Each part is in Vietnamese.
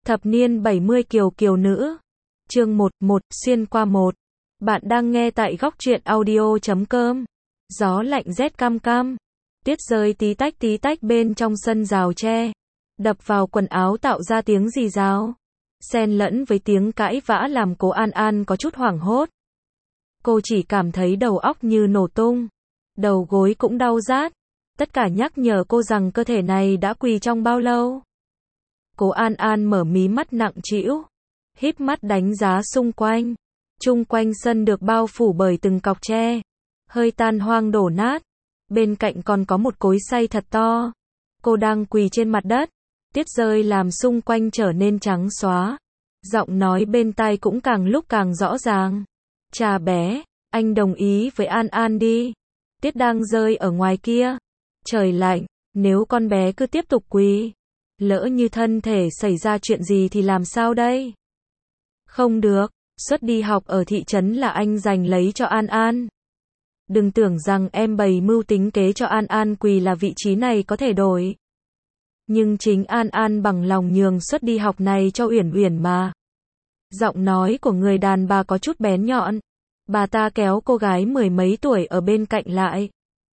Thập niên 70 kiều kiều nữ. Chương 1, xuyên qua một. Bạn đang nghe tại góc truyện audio.com. Gió lạnh rét cam cam. Tuyết rơi tí tách bên trong sân rào tre. Đập vào quần áo tạo ra tiếng rì rào. Xen lẫn với tiếng cãi vã làm cô An An có chút hoảng hốt. Cô chỉ cảm thấy đầu óc như nổ tung. Đầu gối cũng đau rát. Tất cả nhắc nhở cô rằng cơ thể này đã quỳ trong bao lâu. Cô An An mở mí mắt nặng trĩu, híp mắt đánh giá xung quanh. Chung quanh sân được bao phủ bởi từng cọc tre, hơi tan hoang đổ nát. Bên cạnh còn có một cối xay thật to. Cô đang quỳ trên mặt đất. Tuyết rơi làm xung quanh trở nên trắng xóa. Giọng nói bên tai cũng càng lúc càng rõ ràng. Chà bé, anh đồng ý với An An đi. Tuyết đang rơi ở ngoài kia. Trời lạnh, nếu con bé cứ tiếp tục quỳ, lỡ như thân thể xảy ra chuyện gì thì làm sao đây? Không được, suất đi học ở thị trấn là anh giành lấy cho An An. Đừng tưởng rằng em bày mưu tính kế cho An An quỳ là vị trí này có thể đổi. Nhưng chính An An bằng lòng nhường suất đi học này cho Uyển Uyển mà. Giọng nói của người đàn bà có chút bén nhọn. Bà ta kéo cô gái mười mấy tuổi ở bên cạnh lại.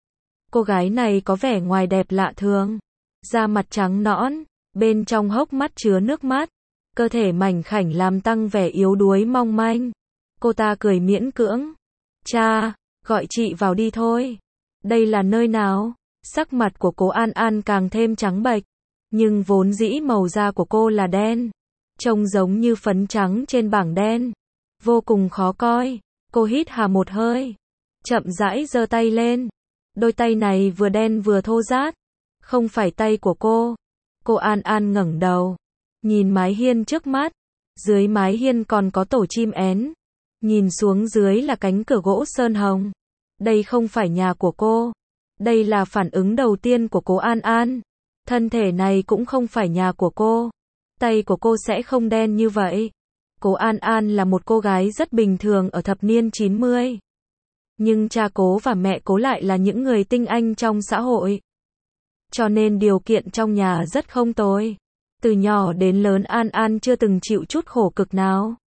Cô gái này có vẻ ngoài đẹp lạ thường. Da mặt trắng nõn, bên trong hốc mắt chứa nước mắt. Cơ thể mảnh khảnh làm tăng vẻ yếu đuối mong manh. Cô ta cười miễn cưỡng. Cha, gọi chị vào đi thôi. Đây là nơi nào? Sắc mặt của cô An An càng thêm trắng bệch. Nhưng vốn dĩ màu da của cô là đen. Trông giống như phấn trắng trên bảng đen. Vô cùng khó coi. Cô hít hà một hơi. Chậm rãi giơ tay lên. Đôi tay này vừa đen vừa thô ráp. Không phải tay của cô. Cô An An ngẩng đầu. Nhìn mái hiên trước mắt. Dưới mái hiên còn có tổ chim én. Nhìn xuống dưới là cánh cửa gỗ sơn hồng. Đây không phải nhà của cô. Đây là phản ứng đầu tiên của cô An An. Thân thể này cũng không phải nhà của cô. Tay của cô sẽ không đen như vậy. Cô An An là một cô gái rất bình thường ở thập niên 90. Nhưng cha cô và mẹ cô lại là những người tinh anh trong xã hội. Cho nên điều kiện trong nhà rất không tồi. Từ nhỏ đến lớn An An chưa từng chịu chút khổ cực nào.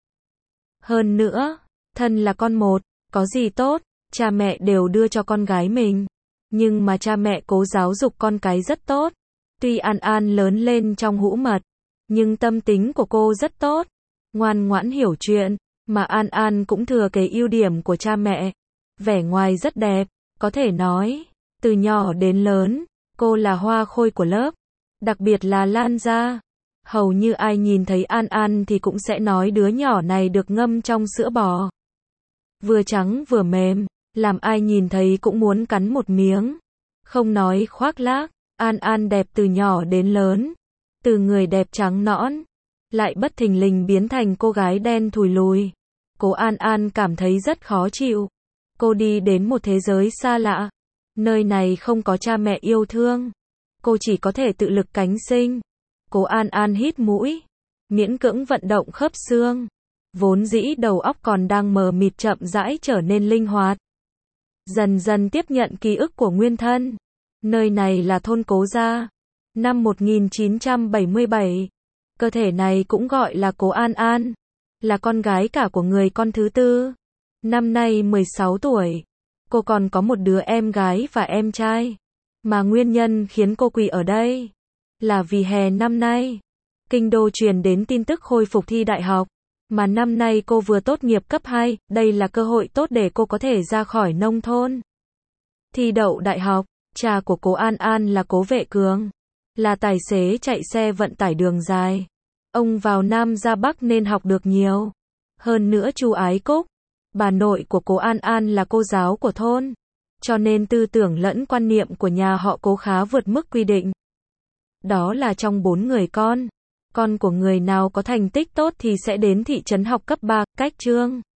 Hơn nữa, thân là con một, có gì tốt, cha mẹ đều đưa cho con gái mình. Nhưng mà cha mẹ cố giáo dục con cái rất tốt. Tuy An An lớn lên trong hũ mật, nhưng tâm tính của cô rất tốt. Ngoan ngoãn hiểu chuyện, mà An An cũng thừa cái ưu điểm của cha mẹ. Vẻ ngoài rất đẹp, có thể nói, từ nhỏ đến lớn, cô là hoa khôi của lớp. Đặc biệt là Lan gia. Hầu như ai nhìn thấy An An thì cũng sẽ nói đứa nhỏ này được ngâm trong sữa bò. Vừa trắng vừa mềm, làm ai nhìn thấy cũng muốn cắn một miếng. Không nói khoác lác, An An đẹp từ nhỏ đến lớn. Từ người đẹp trắng nõn, lại bất thình lình biến thành cô gái đen thùi lùi. Cô An An cảm thấy rất khó chịu. Cô đi đến một thế giới xa lạ. Nơi này không có cha mẹ yêu thương. Cô chỉ có thể tự lực cánh sinh. Cô An An hít mũi, miễn cưỡng vận động khớp xương. Vốn dĩ đầu óc còn đang mờ mịt chậm rãi trở nên linh hoạt. Dần dần tiếp nhận ký ức của nguyên thân. Nơi này là thôn Cố Gia. Năm 1977. Cơ thể này cũng gọi là Cố An An. Là con gái cả của người con thứ tư. Năm nay 16 tuổi. Cô còn có một đứa em gái và em trai. Mà nguyên nhân khiến cô quỳ ở đây là vì hè năm nay, kinh đô truyền đến tin tức khôi phục thi đại học. Mà năm nay cô vừa tốt nghiệp cấp 2, đây là cơ hội tốt để cô có thể ra khỏi nông thôn. Thi đậu đại học, cha của cô An An là Cố Vệ Cường. Là tài xế chạy xe vận tải đường dài. Ông vào Nam ra Bắc nên học được nhiều. Hơn nữa chú Ái Cúc, bà nội của cô An An là cô giáo của thôn. Cho nên tư tưởng lẫn quan niệm của nhà họ Cố khá vượt mức quy định. Đó là trong 4 người con của người nào có thành tích tốt thì sẽ đến thị trấn học cấp 3, cách Trương.